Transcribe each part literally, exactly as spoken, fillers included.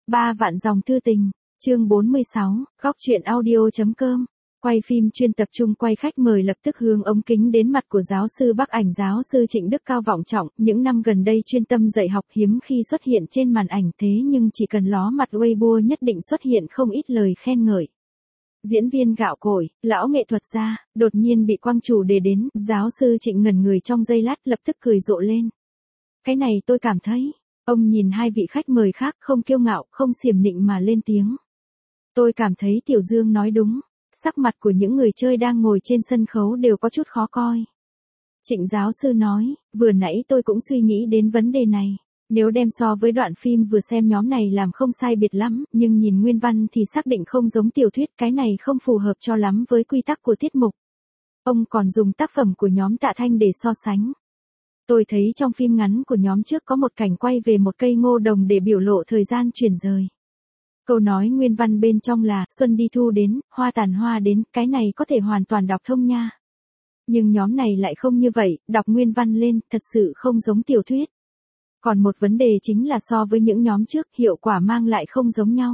Ba vạn dòng thư tình, chương bốn mươi sáu, góc truyện audio.com. Quay phim chuyên tập trung quay khách mời lập tức hướng ống kính đến mặt của giáo sư Bắc ảnh giáo sư Trịnh Đức Cao vọng trọng, những năm gần đây chuyên tâm dạy học hiếm khi xuất hiện trên màn ảnh thế nhưng chỉ cần ló mặt Weibo nhất định xuất hiện không ít lời khen ngợi. Diễn viên gạo cội, lão nghệ thuật gia, đột nhiên bị quăng chủ đề đến, giáo sư Trịnh ngẩn người trong giây lát lập tức cười rộ lên. Cái này tôi cảm thấy, ông nhìn hai vị khách mời khác không kiêu ngạo, không xiểm nịnh mà lên tiếng. Tôi cảm thấy Tiểu Dương nói đúng, sắc mặt của những người chơi đang ngồi trên sân khấu đều có chút khó coi. Trịnh giáo sư nói, vừa nãy tôi cũng suy nghĩ đến vấn đề này. Nếu đem so với đoạn phim vừa xem nhóm này làm không sai biệt lắm, nhưng nhìn nguyên văn thì xác định không giống tiểu thuyết, cái này không phù hợp cho lắm với quy tắc của tiết mục. Ông còn dùng tác phẩm của nhóm Tạ Thanh để so sánh. Tôi thấy trong phim ngắn của nhóm trước có một cảnh quay về một cây ngô đồng để biểu lộ thời gian chuyển rời. Câu nói nguyên văn bên trong là, xuân đi thu đến, hoa tàn hoa đến, cái này có thể hoàn toàn đọc thông nha. Nhưng nhóm này lại không như vậy, đọc nguyên văn lên, thật sự không giống tiểu thuyết. Còn một vấn đề chính là so với những nhóm trước, hiệu quả mang lại không giống nhau.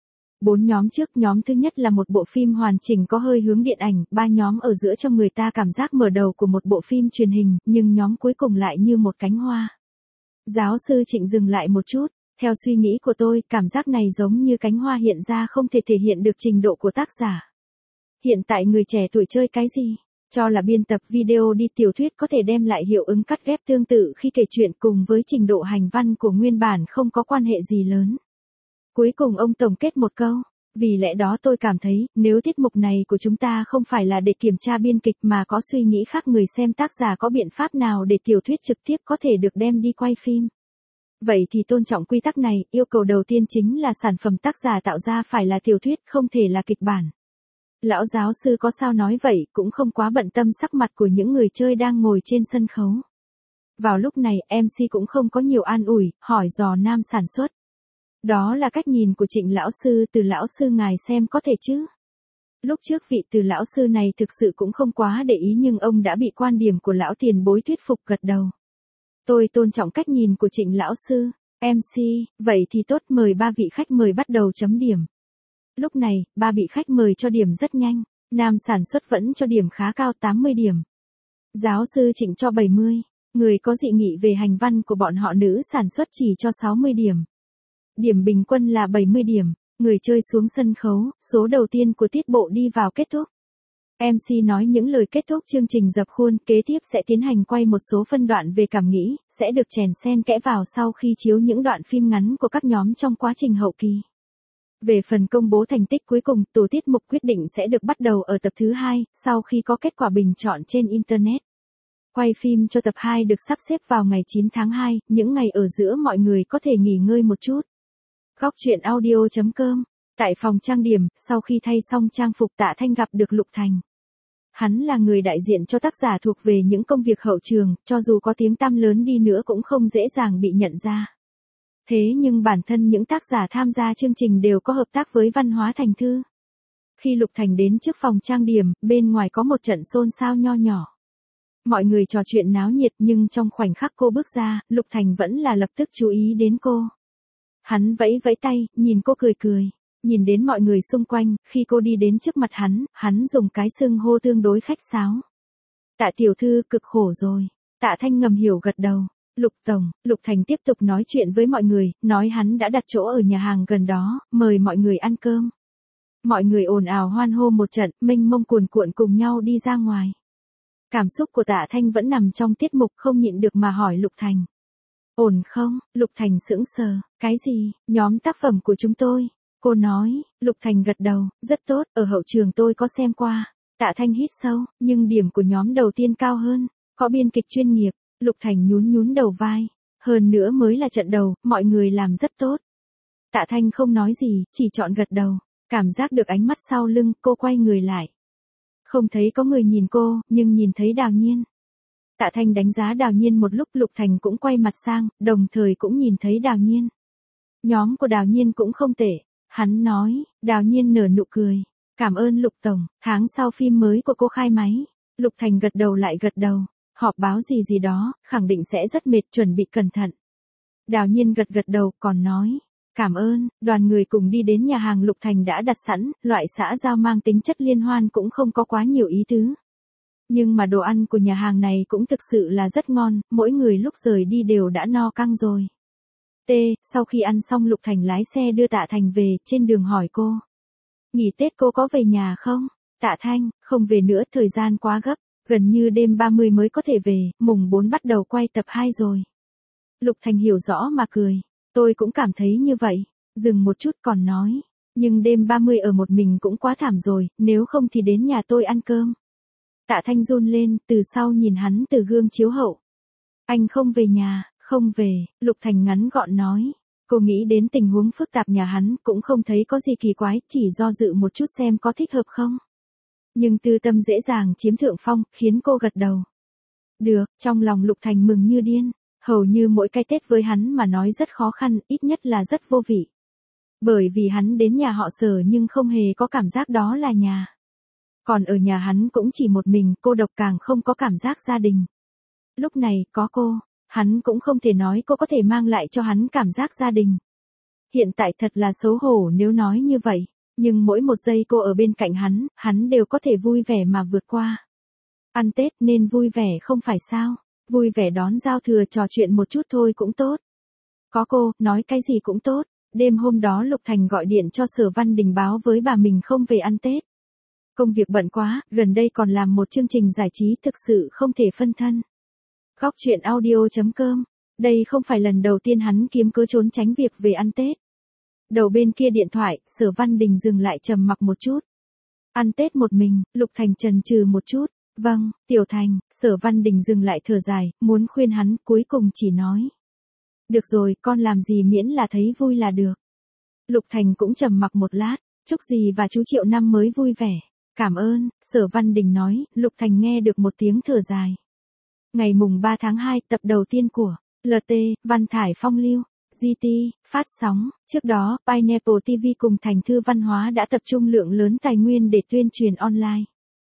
Bốn nhóm trước, nhóm thứ nhất là một bộ phim hoàn chỉnh có hơi hướng điện ảnh, ba nhóm ở giữa cho người ta cảm giác mở đầu của một bộ phim truyền hình, nhưng nhóm cuối cùng lại như một cánh hoa. Giáo sư Trịnh dừng lại một chút, theo suy nghĩ của tôi, cảm giác này giống như cánh hoa hiện ra không thể thể hiện được trình độ của tác giả. Hiện tại người trẻ tuổi chơi cái gì? Cho là biên tập video đi tiểu thuyết có thể đem lại hiệu ứng cắt ghép tương tự khi kể chuyện cùng với trình độ hành văn của nguyên bản không có quan hệ gì lớn. Cuối cùng ông tổng kết một câu, vì lẽ đó tôi cảm thấy, nếu tiết mục này của chúng ta không phải là để kiểm tra biên kịch mà có suy nghĩ khác người xem tác giả có biện pháp nào để tiểu thuyết trực tiếp có thể được đem đi quay phim. Vậy thì tôn trọng quy tắc này, yêu cầu đầu tiên chính là sản phẩm tác giả tạo ra phải là tiểu thuyết, không thể là kịch bản. Lão giáo sư có sao nói vậy, cũng không quá bận tâm sắc mặt của những người chơi đang ngồi trên sân khấu. Vào lúc này, em xê cũng không có nhiều an ủi, hỏi dò nam sản xuất. Đó là cách nhìn của Trịnh lão sư, từ lão sư ngài xem có thể chứ. Lúc trước vị từ lão sư này thực sự cũng không quá để ý nhưng ông đã bị quan điểm của lão tiền bối thuyết phục gật đầu. Tôi tôn trọng cách nhìn của Trịnh lão sư, em xê, vậy thì tốt, mời ba vị khách mời bắt đầu chấm điểm. Lúc này, ba vị khách mời cho điểm rất nhanh, nam sản xuất vẫn cho điểm khá cao tám mươi điểm. Giáo sư Trịnh cho bảy mươi, người có dị nghị về hành văn của bọn họ nữ sản xuất chỉ cho sáu mươi điểm. Điểm bình quân là bảy mươi điểm, người chơi xuống sân khấu, số đầu tiên của tiết bộ đi vào kết thúc. em xê nói những lời kết thúc chương trình dập khuôn, kế tiếp sẽ tiến hành quay một số phân đoạn về cảm nghĩ, sẽ được chèn xen kẽ vào sau khi chiếu những đoạn phim ngắn của các nhóm trong quá trình hậu kỳ. Về phần công bố thành tích cuối cùng, tổ tiết mục quyết định sẽ được bắt đầu ở tập thứ hai, sau khi có kết quả bình chọn trên Internet. Quay phim cho tập hai được sắp xếp vào ngày chín tháng hai, những ngày ở giữa mọi người có thể nghỉ ngơi một chút. Góc truyện audio.com. Tại phòng trang điểm, sau khi thay xong trang phục Tạ Thanh gặp được Lục Thành. Hắn là người đại diện cho tác giả thuộc về những công việc hậu trường, cho dù có tiếng tăm lớn đi nữa cũng không dễ dàng bị nhận ra. Thế nhưng bản thân những tác giả tham gia chương trình đều có hợp tác với Văn Hóa Thành Thư. Khi Lục Thành đến trước phòng trang điểm, bên ngoài có một trận xôn xao nho nhỏ. Mọi người trò chuyện náo nhiệt nhưng trong khoảnh khắc cô bước ra, Lục Thành vẫn là lập tức chú ý đến cô. Hắn vẫy vẫy tay, nhìn cô cười cười. Nhìn đến mọi người xung quanh, khi cô đi đến trước mặt hắn, hắn dùng cái xưng hô tương đối khách sáo. Tạ tiểu thư cực khổ rồi. Tạ Thanh ngầm hiểu gật đầu. Lục tổng, Lục Thành tiếp tục nói chuyện với mọi người, nói hắn đã đặt chỗ ở nhà hàng gần đó, mời mọi người ăn cơm. Mọi người ồn ào hoan hô một trận, mênh mông cuồn cuộn cùng nhau đi ra ngoài. Cảm xúc của Tạ Thanh vẫn nằm trong tiết mục, không nhịn được mà hỏi Lục Thành. Ổn không? Lục Thành sững sờ, cái gì? Nhóm tác phẩm của chúng tôi. Cô nói, Lục Thành gật đầu, rất tốt, ở hậu trường tôi có xem qua. Tạ Thanh hít sâu, nhưng điểm của nhóm đầu tiên cao hơn, có biên kịch chuyên nghiệp. Lục Thành nhún nhún đầu vai, hơn nữa mới là trận đầu, mọi người làm rất tốt. Tạ Thanh không nói gì, chỉ chọn gật đầu, cảm giác được ánh mắt sau lưng, cô quay người lại. Không thấy có người nhìn cô, nhưng nhìn thấy Đào Nhiên. Tạ Thanh đánh giá Đào Nhiên một lúc, Lục Thành cũng quay mặt sang, đồng thời cũng nhìn thấy Đào Nhiên. Nhóm của Đào Nhiên cũng không tệ, hắn nói. Đào Nhiên nở nụ cười, cảm ơn Lục tổng, tháng sau phim mới của cô khai máy. Lục Thành gật đầu lại gật đầu. Họp báo gì gì đó, khẳng định sẽ rất mệt, chuẩn bị cẩn thận. Đào Nhiên gật gật đầu, còn nói. Cảm ơn, đoàn người cùng đi đến nhà hàng Lục Thành đã đặt sẵn, loại xã giao mang tính chất liên hoan cũng không có quá nhiều ý tứ. Nhưng mà đồ ăn của nhà hàng này cũng thực sự là rất ngon, mỗi người lúc rời đi đều đã no căng rồi. T, sau khi ăn xong Lục Thành lái xe đưa Tạ Thành về, trên đường hỏi cô. Nghỉ Tết cô có về nhà không? Tạ Thanh, không về nữa, thời gian quá gấp, gần như đêm ba mươi mới có thể về, mùng bốn bắt đầu quay tập hai rồi. Lục Thành hiểu rõ mà cười, tôi cũng cảm thấy như vậy, dừng một chút còn nói, nhưng đêm ba mươi ở một mình cũng quá thảm rồi, nếu không thì đến nhà tôi ăn cơm. Tạ Thanh run lên, từ sau nhìn hắn từ gương chiếu hậu. Anh không về nhà, không về, Lục Thành ngắn gọn nói. Cô nghĩ đến tình huống phức tạp nhà hắn, cũng không thấy có gì kỳ quái, chỉ do dự một chút xem có thích hợp không. Nhưng tư tâm dễ dàng chiếm thượng phong, khiến cô gật đầu. Được, trong lòng Lục Thành mừng như điên, hầu như mỗi cái Tết với hắn mà nói rất khó khăn, ít nhất là rất vô vị. Bởi vì hắn đến nhà họ Sở nhưng không hề có cảm giác đó là nhà. Còn ở nhà hắn cũng chỉ một mình, cô độc càng không có cảm giác gia đình. Lúc này, có cô, hắn cũng không thể nói cô có thể mang lại cho hắn cảm giác gia đình. Hiện tại thật là xấu hổ nếu nói như vậy, nhưng mỗi một giây cô ở bên cạnh hắn, hắn đều có thể vui vẻ mà vượt qua. Ăn Tết nên vui vẻ không phải sao, vui vẻ đón giao thừa trò chuyện một chút thôi cũng tốt. Có cô, nói cái gì cũng tốt. Đêm hôm đó Lục Thành gọi điện cho Sở Văn Đình báo với bà mình không về ăn Tết. Công việc bận quá, gần đây còn làm một chương trình giải trí thực sự không thể phân thân. Góc truyện audio chấm com. Đây không phải lần đầu tiên hắn kiếm cớ trốn tránh việc về ăn Tết. Đầu bên kia điện thoại, Sở Văn Đình dừng lại trầm mặc một chút. Ăn Tết một mình, Lục Thành chần chừ một chút. Vâng, Tiểu Thành, Sở Văn Đình dừng lại thở dài, muốn khuyên hắn, cuối cùng chỉ nói. Được rồi, con làm gì miễn là thấy vui là được. Lục Thành cũng trầm mặc một lát, chúc dì và chú Triệu năm mới vui vẻ. Cảm ơn, Sở Văn Đình nói, Lục Thành nghe được một tiếng thở dài. Ngày mùng ba tháng hai, tập đầu tiên của lờ tê, Văn Thải Phong Lưu, giê tê, phát sóng. Trước đó, Pineapple ti vi cùng Thành Thư Văn Hóa đã tập trung lượng lớn tài nguyên để tuyên truyền online.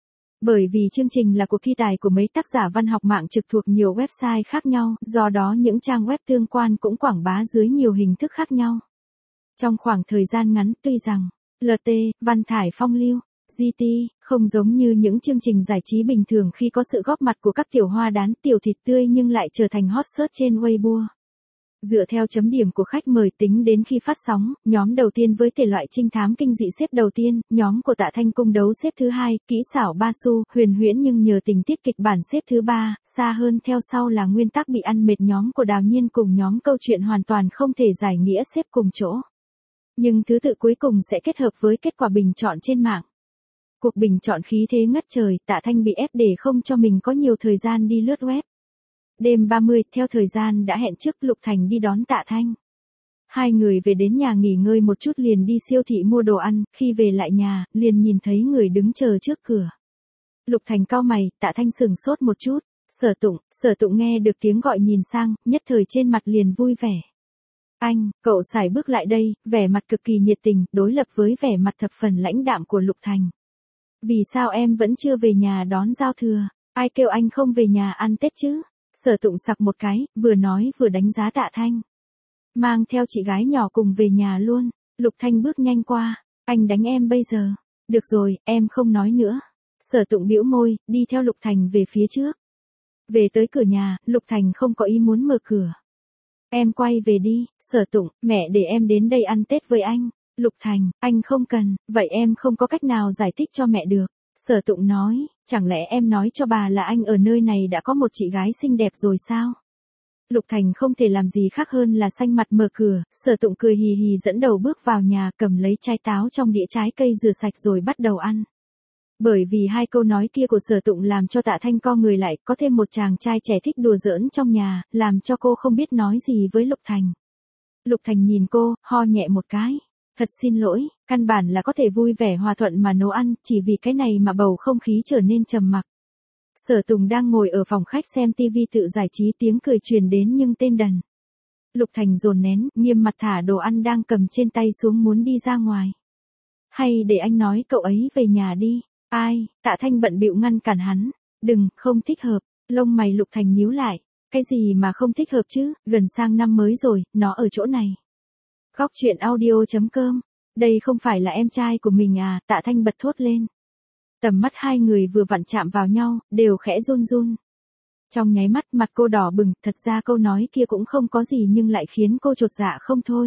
Bởi vì chương trình là cuộc thi tài của mấy tác giả văn học mạng trực thuộc nhiều website khác nhau, do đó những trang web tương quan cũng quảng bá dưới nhiều hình thức khác nhau. Trong khoảng thời gian ngắn, tuy rằng lờ tê, Văn Thải Phong Lưu, giê tê, không giống như những chương trình giải trí bình thường khi có sự góp mặt của các tiểu hoa đán tiểu thịt tươi nhưng lại trở thành hot search trên Weibo. Dựa theo chấm điểm của khách mời tính đến khi phát sóng, nhóm đầu tiên với thể loại trinh thám kinh dị xếp đầu tiên, nhóm của Tạ Thanh cung đấu xếp thứ hai, kỹ xảo ba xu, huyền huyễn nhưng nhờ tình tiết kịch bản xếp thứ ba, xa hơn theo sau là nguyên tắc bị ăn mệt nhóm của Đào Nhiên cùng nhóm câu chuyện hoàn toàn không thể giải nghĩa xếp cùng chỗ. Nhưng thứ tự cuối cùng sẽ kết hợp với kết quả bình chọn trên mạng. Cuộc bình chọn khí thế ngất trời, Tạ Thanh bị ép để không cho mình có nhiều thời gian đi lướt web. Đêm ba mươi, theo thời gian đã hẹn trước, Lục Thành đi đón Tạ Thanh. Hai người về đến nhà nghỉ ngơi một chút liền đi siêu thị mua đồ ăn, khi về lại nhà, liền nhìn thấy người đứng chờ trước cửa. Lục Thành cau mày, Tạ Thanh sừng sốt một chút, Sở Tụng, Sở Tụng nghe được tiếng gọi nhìn sang, nhất thời trên mặt liền vui vẻ. Anh, cậu sải bước lại đây, vẻ mặt cực kỳ nhiệt tình, đối lập với vẻ mặt thập phần lãnh đạm của Lục Thành. Vì sao em vẫn chưa về nhà đón giao thừa, ai kêu anh không về nhà ăn Tết chứ? Sở Tụng sặc một cái, vừa nói vừa đánh giá Tạ Thanh. Mang theo chị gái nhỏ cùng về nhà luôn. Lục Thanh bước nhanh qua. Anh đánh em bây giờ. Được rồi, em không nói nữa. Sở Tụng bĩu môi, đi theo Lục Thành về phía trước. Về tới cửa nhà, Lục Thành không có ý muốn mở cửa. Em quay về đi, Sở Tụng, mẹ để em đến đây ăn Tết với anh. Lục Thành, anh không cần, vậy em không có cách nào giải thích cho mẹ được. Sở Tụng nói, chẳng lẽ em nói cho bà là anh ở nơi này đã có một chị gái xinh đẹp rồi sao? Lục Thành không thể làm gì khác hơn là xanh mặt mở cửa, Sở Tụng cười hì hì dẫn đầu bước vào nhà, cầm lấy trái táo trong đĩa trái cây rửa sạch rồi bắt đầu ăn. Bởi vì hai câu nói kia của Sở Tụng làm cho Tạ Thanh co người lại, có thêm một chàng trai trẻ thích đùa giỡn trong nhà, làm cho cô không biết nói gì với Lục Thành. Lục Thành nhìn cô, ho nhẹ một cái. Thật xin lỗi, căn bản là có thể vui vẻ hòa thuận mà nấu ăn, chỉ vì cái này mà bầu không khí trở nên trầm mặc. Sở Tùng đang ngồi ở phòng khách xem tivi tự giải trí, tiếng cười truyền đến nhưng tên đần. Lục Thành dồn nén, nghiêm mặt thả đồ ăn đang cầm trên tay xuống muốn đi ra ngoài. Hay để anh nói cậu ấy về nhà đi. Ai? Tạ Thanh bận bịu ngăn cản hắn. Đừng, không thích hợp. Lông mày Lục Thành nhíu lại. Cái gì mà không thích hợp chứ, gần sang năm mới rồi, nó ở chỗ này. Góc chuyện audio.com. Đây không phải là em trai của mình à, Tạ Thanh bật thốt lên. Tầm mắt hai người vừa vặn chạm vào nhau, đều khẽ run run. Trong nháy mắt mặt cô đỏ bừng, thật ra câu nói kia cũng không có gì nhưng lại khiến cô chột dạ không thôi.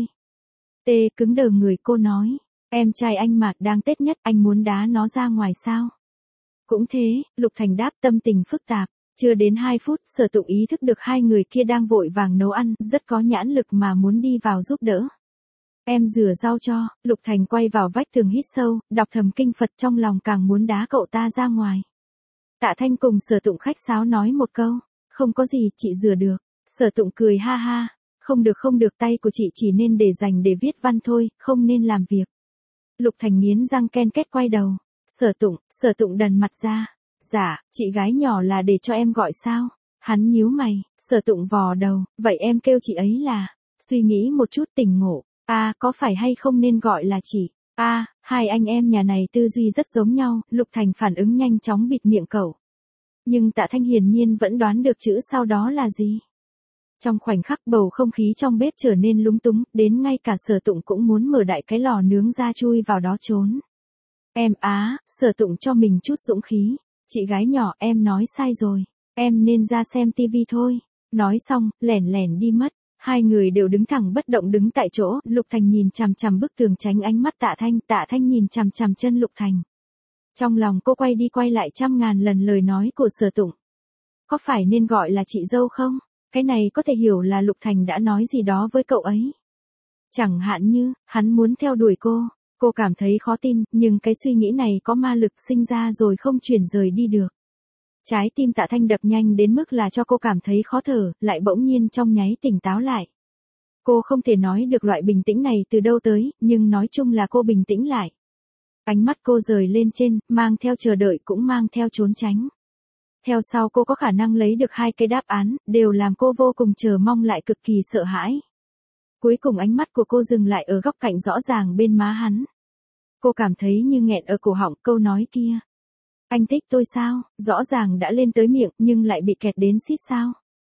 Tê cứng đờ người, cô nói, em trai anh mà, đang Tết nhất, anh muốn đá nó ra ngoài sao? Cũng thế, Lục Thành đáp, tâm tình phức tạp. Chưa đến hai phút, Sở Tụng ý thức được hai người kia đang vội vàng nấu ăn, rất có nhãn lực mà muốn đi vào giúp đỡ. Em rửa rau cho. Lục Thành quay vào vách tường hít sâu, đọc thầm kinh Phật, trong lòng càng muốn đá cậu ta ra ngoài. Tạ Thanh cùng Sở Tụng khách sáo nói một câu, không có gì, chị rửa được. Sở Tụng cười ha ha, không được không được, tay của chị chỉ nên để dành để viết văn thôi, không nên làm việc. Lục Thành nghiến răng ken két quay đầu. Sở Tụng, Sở Tụng đần mặt ra. Dạ, chị gái nhỏ là để cho em gọi sao? Hắn nhíu mày. Sở Tụng vò đầu, vậy em kêu chị ấy là. Suy nghĩ một chút tỉnh ngộ. A, à, có phải hay không nên gọi là chị? A, à, hai anh em nhà này tư duy rất giống nhau. Lục Thành phản ứng nhanh chóng bịt miệng cậu. Nhưng Tạ Thanh hiển nhiên vẫn đoán được chữ sau đó là gì. Trong khoảnh khắc bầu không khí trong bếp trở nên lúng túng, đến ngay cả Sở Tụng cũng muốn mở đại cái lò nướng ra chui vào đó trốn. Em á, Sở Tụng cho mình chút dũng khí. Chị gái nhỏ, em nói sai rồi. Em nên ra xem tivi thôi. Nói xong, lẻn lẻn đi mất. Hai người đều đứng thẳng bất động đứng tại chỗ. Lục Thành nhìn chằm chằm bức tường tránh ánh mắt Tạ Thanh. Tạ Thanh nhìn chằm chằm chân Lục Thành. Trong lòng cô quay đi quay lại trăm ngàn lần lời nói của Sở Tụng. Có phải nên gọi là chị dâu không? Cái này có thể hiểu là Lục Thành đã nói gì đó với cậu ấy. Chẳng hạn như, hắn muốn theo đuổi cô. Cô cảm thấy khó tin, nhưng cái suy nghĩ này có ma lực sinh ra rồi không chuyển rời đi được. Trái tim Tạ Thanh đập nhanh đến mức là cho cô cảm thấy khó thở, lại bỗng nhiên trong nháy tỉnh táo lại. Cô không thể nói được loại bình tĩnh này từ đâu tới, nhưng nói chung là cô bình tĩnh lại. Ánh mắt cô rời lên trên, mang theo chờ đợi cũng mang theo trốn tránh. Theo sau cô có khả năng lấy được hai cái đáp án, đều làm cô vô cùng chờ mong lại cực kỳ sợ hãi. Cuối cùng ánh mắt của cô dừng lại ở góc cạnh rõ ràng bên má hắn. Cô cảm thấy như nghẹn ở cổ họng câu nói kia. Anh thích tôi sao? Rõ ràng đã lên tới miệng nhưng lại bị kẹt đến xít sao?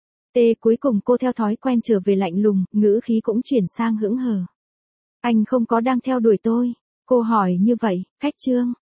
Tê cuối cùng cô theo thói quen trở về lạnh lùng, ngữ khí cũng chuyển sang hững hờ. Anh không có đang theo đuổi tôi. Cô hỏi như vậy, khách trương.